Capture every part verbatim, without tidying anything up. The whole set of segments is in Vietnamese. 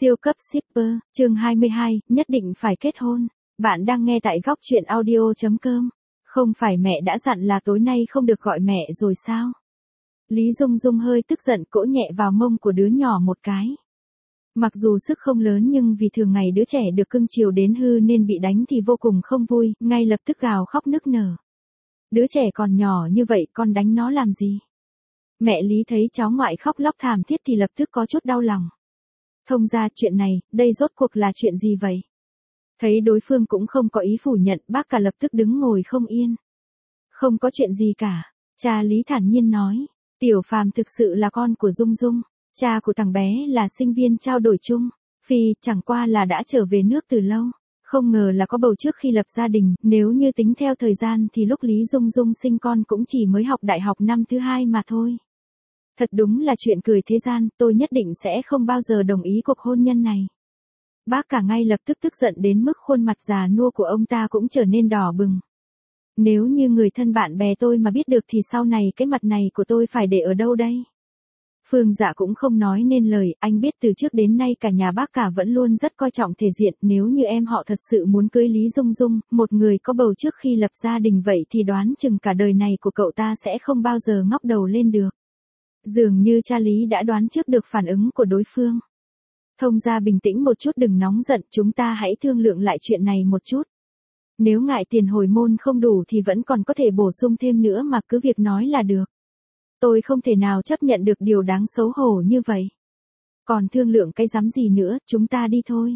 Siêu cấp shipper, chương hai mươi hai, nhất định phải kết hôn. Bạn đang nghe tại góc truyện audio chấm com. Không phải mẹ đã dặn là tối nay không được gọi mẹ rồi sao? Lý Dung Dung hơi tức giận cỗ nhẹ vào mông của đứa nhỏ một cái. Mặc dù sức không lớn nhưng vì thường ngày đứa trẻ được cưng chiều đến hư nên bị đánh thì vô cùng không vui, ngay lập tức gào khóc nức nở. Đứa trẻ còn nhỏ như vậy con đánh nó làm gì? Mẹ Lý thấy cháu ngoại khóc lóc thảm thiết thì lập tức có chút đau lòng. Thông ra chuyện này, đây rốt cuộc là chuyện gì vậy? Thấy đối phương cũng không có ý phủ nhận, bác cả lập tức đứng ngồi không yên. Không có chuyện gì cả, cha Lý thản nhiên nói. Tiểu Phàm thực sự là con của Dung Dung, cha của thằng bé là sinh viên trao đổi chung. Phi chẳng qua là đã trở về nước từ lâu, không ngờ là có bầu trước khi lập gia đình. Nếu như tính theo thời gian thì lúc Lý Dung Dung sinh con cũng chỉ mới học đại học năm thứ hai mà thôi. Thật đúng là chuyện cười thế gian, tôi nhất định sẽ không bao giờ đồng ý cuộc hôn nhân này. Bác cả ngay lập tức tức giận đến mức khuôn mặt già nua của ông ta cũng trở nên đỏ bừng. Nếu như người thân bạn bè tôi mà biết được thì sau này cái mặt này của tôi phải để ở đâu đây? Phương Dạ cũng không nói nên lời, anh biết từ trước đến nay cả nhà bác cả vẫn luôn rất coi trọng thể diện. Nếu như em họ thật sự muốn cưới Lý Dung Dung, một người có bầu trước khi lập gia đình vậy thì đoán chừng cả đời này của cậu ta sẽ không bao giờ ngóc đầu lên được. Dường như cha Lý đã đoán trước được phản ứng của đối phương. Thông ra bình tĩnh một chút, đừng nóng giận, chúng ta hãy thương lượng lại chuyện này một chút. Nếu ngại tiền hồi môn không đủ thì vẫn còn có thể bổ sung thêm nữa mà, cứ việc nói là được. Tôi không thể nào chấp nhận được điều đáng xấu hổ như vậy. Còn thương lượng cái rắm gì nữa, chúng ta đi thôi.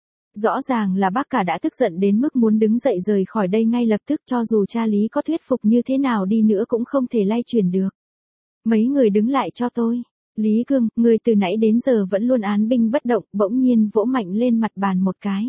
Rõ ràng là bác cả đã tức giận đến mức muốn đứng dậy rời khỏi đây ngay lập tức, cho dù cha Lý có thuyết phục như thế nào đi nữa cũng không thể lay chuyển được. Mấy người đứng lại cho tôi. Lý Cương, người từ nãy đến giờ vẫn luôn án binh bất động, bỗng nhiên vỗ mạnh lên mặt bàn một cái.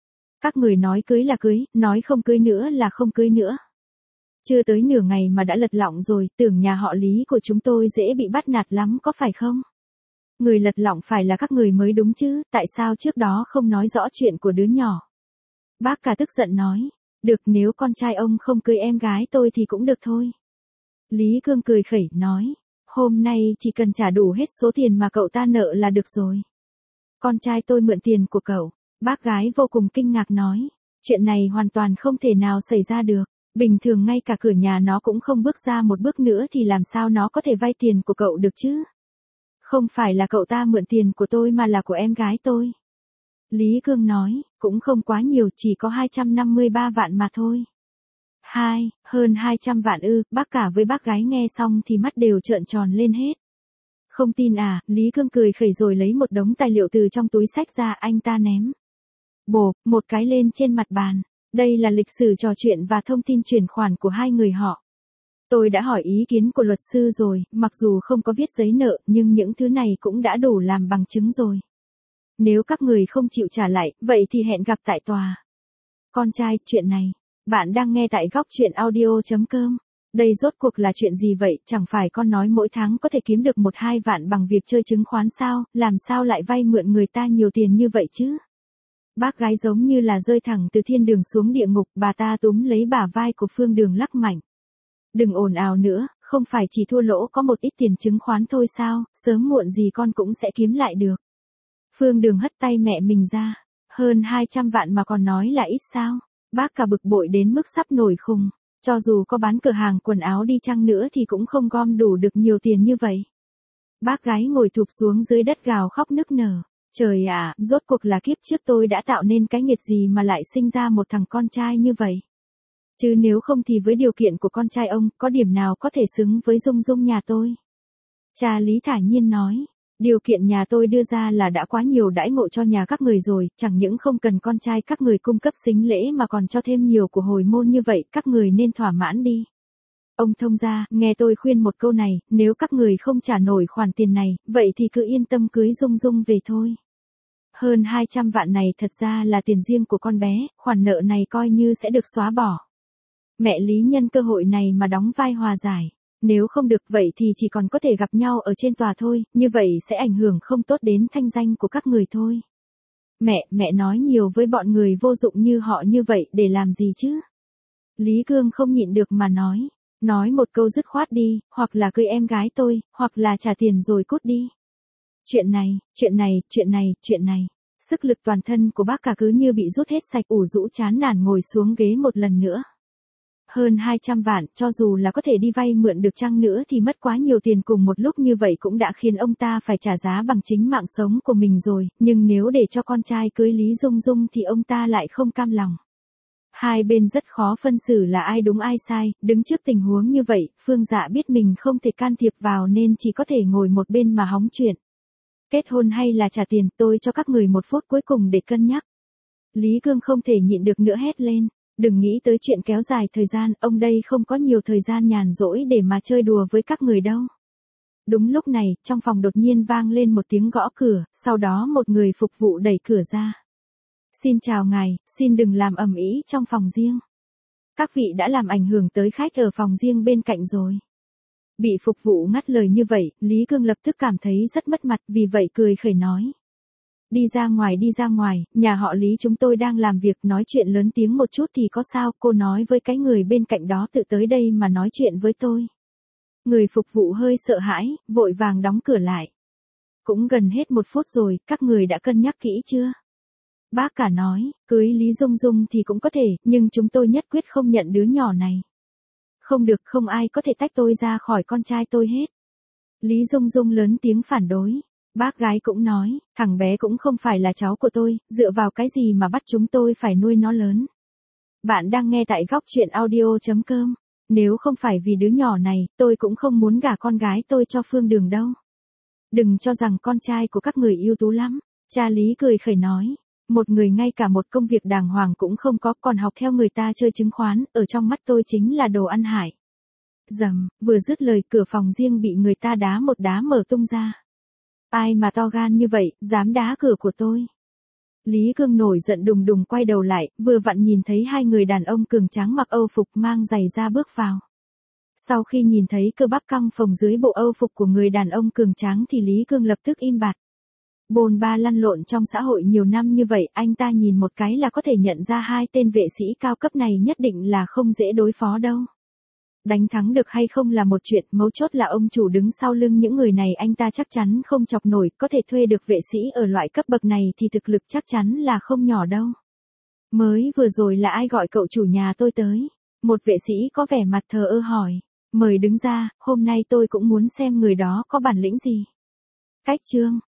Các người nói cưới là cưới, nói không cưới nữa là không cưới nữa. Chưa tới nửa ngày mà đã lật lọng rồi, tưởng nhà họ Lý của chúng tôi dễ bị bắt nạt lắm có phải không? Người lật lọng phải là các người mới đúng chứ, tại sao trước đó không nói rõ chuyện của đứa nhỏ? Bác cả tức giận nói, được, nếu con trai ông không cưới em gái tôi thì cũng được thôi. Lý Cương cười khẩy, nói, hôm nay chỉ cần trả đủ hết số tiền mà cậu ta nợ là được rồi. Con trai tôi mượn tiền của cậu. Bác gái vô cùng kinh ngạc nói, chuyện này hoàn toàn không thể nào xảy ra được. Bình thường ngay cả cửa nhà nó cũng không bước ra một bước nữa thì làm sao nó có thể vay tiền của cậu được chứ? Không phải là cậu ta mượn tiền của tôi mà là của em gái tôi. Lý Cương nói, cũng không quá nhiều, chỉ có hai trăm năm mươi ba vạn mà thôi. Hai, hơn hai trăm vạn ư? Bác cả với bác gái nghe xong thì mắt đều trợn tròn lên hết. Không tin à? Lý Cương cười khẩy rồi lấy một đống tài liệu từ trong túi xách ra, anh ta ném bộp một cái lên trên mặt bàn. Đây là lịch sử trò chuyện và thông tin chuyển khoản của hai người họ. Tôi đã hỏi ý kiến của luật sư rồi, mặc dù không có viết giấy nợ nhưng những thứ này cũng đã đủ làm bằng chứng rồi. Nếu các người không chịu trả lại, vậy thì hẹn gặp tại tòa. Con trai, chuyện này, bạn đang nghe tại góc truyện audio chấm com. Đây rốt cuộc là chuyện gì vậy, chẳng phải con nói mỗi tháng có thể kiếm được một hai vạn bằng việc chơi chứng khoán sao, làm sao lại vay mượn người ta nhiều tiền như vậy chứ? Bác gái giống như là rơi thẳng từ thiên đường xuống địa ngục, bà ta túm lấy bả vai của Phương Đường lắc mạnh. Đừng ồn ào nữa, không phải chỉ thua lỗ có một ít tiền chứng khoán thôi sao, sớm muộn gì con cũng sẽ kiếm lại được. Phương Đường hất tay mẹ mình ra, hơn hai trăm vạn mà còn nói là ít sao? Bác cả bực bội đến mức sắp nổi khùng. Cho dù có bán cửa hàng quần áo đi chăng nữa thì cũng không gom đủ được nhiều tiền như vậy. Bác gái ngồi thụp xuống dưới đất gào khóc nức nở. Trời ạ, rốt cuộc là kiếp trước tôi đã tạo nên cái nghiệt gì mà lại sinh ra một thằng con trai như vậy. Chứ nếu không thì với điều kiện của con trai ông, có điểm nào có thể xứng với Dung Dung nhà tôi? Cha Lý thản nhiên nói. Điều kiện nhà tôi đưa ra là đã quá nhiều đãi ngộ cho nhà các người rồi, chẳng những không cần con trai các người cung cấp sính lễ mà còn cho thêm nhiều của hồi môn như vậy, các người nên thỏa mãn đi. Ông thông gia, nghe tôi khuyên một câu này, nếu các người không trả nổi khoản tiền này, vậy thì cứ yên tâm cưới Dung Dung về thôi. Hơn hai trăm vạn này thật ra là tiền riêng của con bé, khoản nợ này coi như sẽ được xóa bỏ. Mẹ Lý nhân cơ hội này mà đóng vai hòa giải. Nếu không được vậy thì chỉ còn có thể gặp nhau ở trên tòa thôi, như vậy sẽ ảnh hưởng không tốt đến thanh danh của các người thôi. Mẹ, mẹ nói nhiều với bọn người vô dụng như họ như vậy để làm gì chứ? Lý Cương không nhịn được mà nói. Nói một câu dứt khoát đi, hoặc là cưới em gái tôi, hoặc là trả tiền rồi cút đi. Chuyện này, chuyện này, chuyện này, chuyện này. Sức lực toàn thân của bác cả cứ như bị rút hết sạch, ủ rũ chán nản ngồi xuống ghế một lần nữa. Hơn hai trăm vạn, cho dù là có thể đi vay mượn được chăng nữa thì mất quá nhiều tiền cùng một lúc như vậy cũng đã khiến ông ta phải trả giá bằng chính mạng sống của mình rồi, nhưng nếu để cho con trai cưới Lý Dung Dung thì ông ta lại không cam lòng. Hai bên rất khó phân xử là ai đúng ai sai, đứng trước tình huống như vậy, Phương Dạ biết mình không thể can thiệp vào nên chỉ có thể ngồi một bên mà hóng chuyện. Kết hôn hay là trả tiền, tôi cho các người một phút cuối cùng để cân nhắc. Lý Cương không thể nhịn được nữa hét lên. Đừng nghĩ tới chuyện kéo dài thời gian, ông đây không có nhiều thời gian nhàn rỗi để mà chơi đùa với các người đâu. Đúng lúc này, trong phòng đột nhiên vang lên một tiếng gõ cửa, sau đó một người phục vụ đẩy cửa ra. Xin chào ngài, xin đừng làm ầm ĩ trong phòng riêng. Các vị đã làm ảnh hưởng tới khách ở phòng riêng bên cạnh rồi. Bị phục vụ ngắt lời như vậy, Lý Cương lập tức cảm thấy rất mất mặt, vì vậy cười khẩy nói. Đi ra ngoài đi ra ngoài, nhà họ Lý chúng tôi đang làm việc, nói chuyện lớn tiếng một chút thì có sao, cô nói với cái người bên cạnh đó tự tới đây mà nói chuyện với tôi. Người phục vụ hơi sợ hãi, vội vàng đóng cửa lại. Cũng gần hết một phút rồi, các người đã cân nhắc kỹ chưa? Bác cả nói, cưới Lý Dung Dung thì cũng có thể, nhưng chúng tôi nhất quyết không nhận đứa nhỏ này. Không được, không ai có thể tách tôi ra khỏi con trai tôi hết. Lý Dung Dung lớn tiếng phản đối. Bác gái cũng nói, thằng bé cũng không phải là cháu của tôi, dựa vào cái gì mà bắt chúng tôi phải nuôi nó lớn. Bạn đang nghe tại góc truyện audio chấm com. Nếu không phải vì đứa nhỏ này, tôi cũng không muốn gả con gái tôi cho Phương Đường đâu. Đừng cho rằng con trai của các người ưu tú lắm. Cha Lý cười khẩy nói, một người ngay cả một công việc đàng hoàng cũng không có, còn học theo người ta chơi chứng khoán, ở trong mắt tôi chính là đồ ăn hại. Dầm, vừa dứt lời cửa phòng riêng bị người ta đá một đá mở tung ra. Ai mà to gan như vậy, dám đá cửa của tôi. Lý Cương nổi giận đùng đùng quay đầu lại, vừa vặn nhìn thấy hai người đàn ông cường tráng mặc Âu phục mang giày ra bước vào. Sau khi nhìn thấy cơ bắp căng phồng dưới bộ Âu phục của người đàn ông cường tráng thì Lý Cương lập tức im bặt. Bồn ba lăn lộn trong xã hội nhiều năm như vậy, anh ta nhìn một cái là có thể nhận ra hai tên vệ sĩ cao cấp này nhất định là không dễ đối phó đâu. Đánh thắng được hay không là một chuyện, mấu chốt là ông chủ đứng sau lưng những người này anh ta chắc chắn không chọc nổi, có thể thuê được vệ sĩ ở loại cấp bậc này thì thực lực chắc chắn là không nhỏ đâu. Mới vừa rồi là ai gọi cậu chủ nhà tôi tới? Một vệ sĩ có vẻ mặt thờ ơ hỏi. Mời đứng ra, hôm nay tôi cũng muốn xem người đó có bản lĩnh gì. Cách chương,